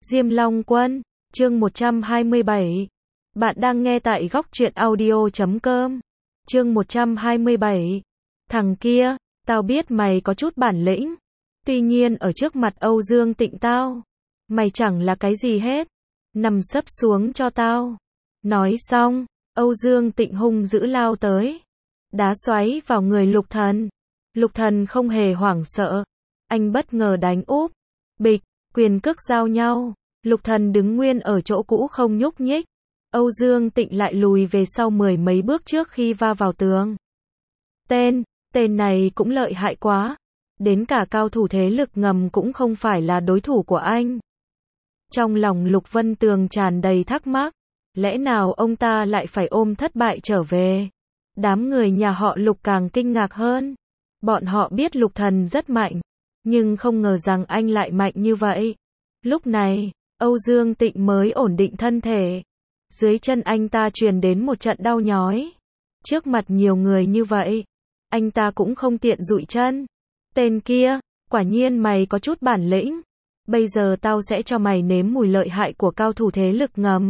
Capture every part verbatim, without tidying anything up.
Diêm Long Quân, chương một trăm hai mươi bảy. Bạn đang nghe tại góc truyện audio chấm com. Chương một trăm hai mươi bảy. Thằng kia, tao biết mày có chút bản lĩnh. Tuy nhiên ở trước mặt Âu Dương Tịnh tao, mày chẳng là cái gì hết. Nằm sấp xuống cho tao. Nói xong, Âu Dương Tịnh hung dữ lao tới. Đá xoáy vào người Lục Thần. Lục Thần không hề hoảng sợ. Anh bất ngờ đánh úp. Bịch, quyền cước giao nhau. Lục Thần đứng nguyên ở chỗ cũ không nhúc nhích. Âu Dương Tịnh lại lùi về sau mười mấy bước trước khi va vào tường. Tên, tên này cũng lợi hại quá. Đến cả cao thủ thế lực ngầm cũng không phải là đối thủ của anh. Trong lòng Lục Vân Tường tràn đầy thắc mắc. Lẽ nào ông ta lại phải ôm thất bại trở về? Đám người nhà họ Lục càng kinh ngạc hơn. Bọn họ biết Lục Thần rất mạnh, nhưng không ngờ rằng anh lại mạnh như vậy. Lúc này, Âu Dương Tịnh mới ổn định thân thể. Dưới chân anh ta truyền đến một trận đau nhói. Trước mặt nhiều người như vậy, anh ta cũng không tiện dụi chân. Tên kia, quả nhiên mày có chút bản lĩnh. Bây giờ tao sẽ cho mày nếm mùi lợi hại của cao thủ thế lực ngầm.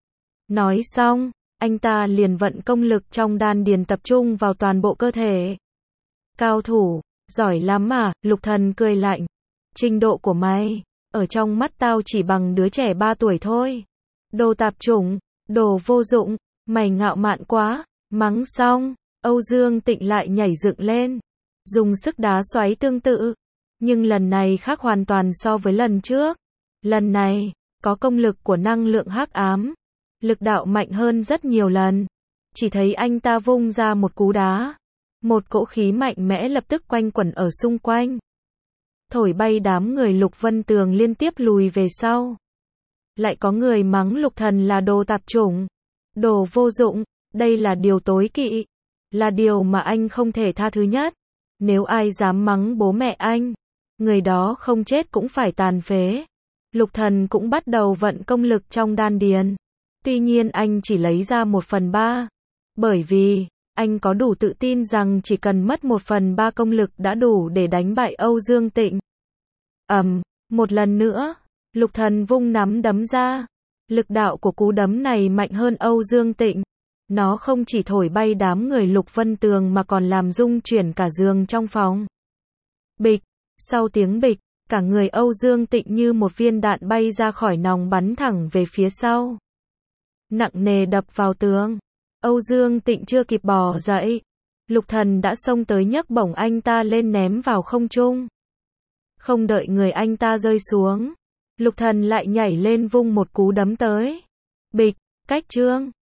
Nói xong, anh ta liền vận công lực trong đan điền tập trung vào toàn bộ cơ thể. Cao thủ, giỏi lắm mà, Lục Thần cười lạnh. Trình độ của mày, ở trong mắt tao chỉ bằng đứa trẻ ba tuổi thôi. Đồ tạp chủng, đồ vô dụng, mày ngạo mạn quá. Mắng xong, Âu Dương Tịnh lại nhảy dựng lên, dùng sức đá xoáy tương tự. Nhưng lần này khác hoàn toàn so với lần trước. Lần này, có công lực của năng lượng hắc ám. Lực đạo mạnh hơn rất nhiều lần. Chỉ thấy anh ta vung ra một cú đá. Một cỗ khí mạnh mẽ lập tức quanh quẩn ở xung quanh. Thổi bay đám người Lục Vân Tường liên tiếp lùi về sau. Lại có người mắng Lục Thần là đồ tạp chủng. Đồ vô dụng, đây là điều tối kỵ. Là điều mà anh không thể tha thứ nhất. Nếu ai dám mắng bố mẹ anh, người đó không chết cũng phải tàn phế. Lục Thần cũng bắt đầu vận công lực trong đan điền. Tuy nhiên anh chỉ lấy ra một phần ba. Bởi vì, anh có đủ tự tin rằng chỉ cần mất một phần ba công lực đã đủ để đánh bại Âu Dương Tịnh. Ầm, um, một lần nữa, Lục Thần vung nắm đấm ra. Lực đạo của cú đấm này mạnh hơn Âu Dương Tịnh. Nó không chỉ thổi bay đám người Lục Vân Tường mà còn làm rung chuyển cả giường trong phòng. Bịch, sau tiếng bịch, cả người Âu Dương Tịnh như một viên đạn bay ra khỏi nòng bắn thẳng về phía sau. Nặng nề đập vào tường. Âu Dương Tịnh chưa kịp bò dậy, Lục Thần đã xông tới nhấc bổng anh ta lên ném vào không trung. Không đợi người anh ta rơi xuống, Lục Thần lại nhảy lên vung một cú đấm tới. Bịch, cách trương,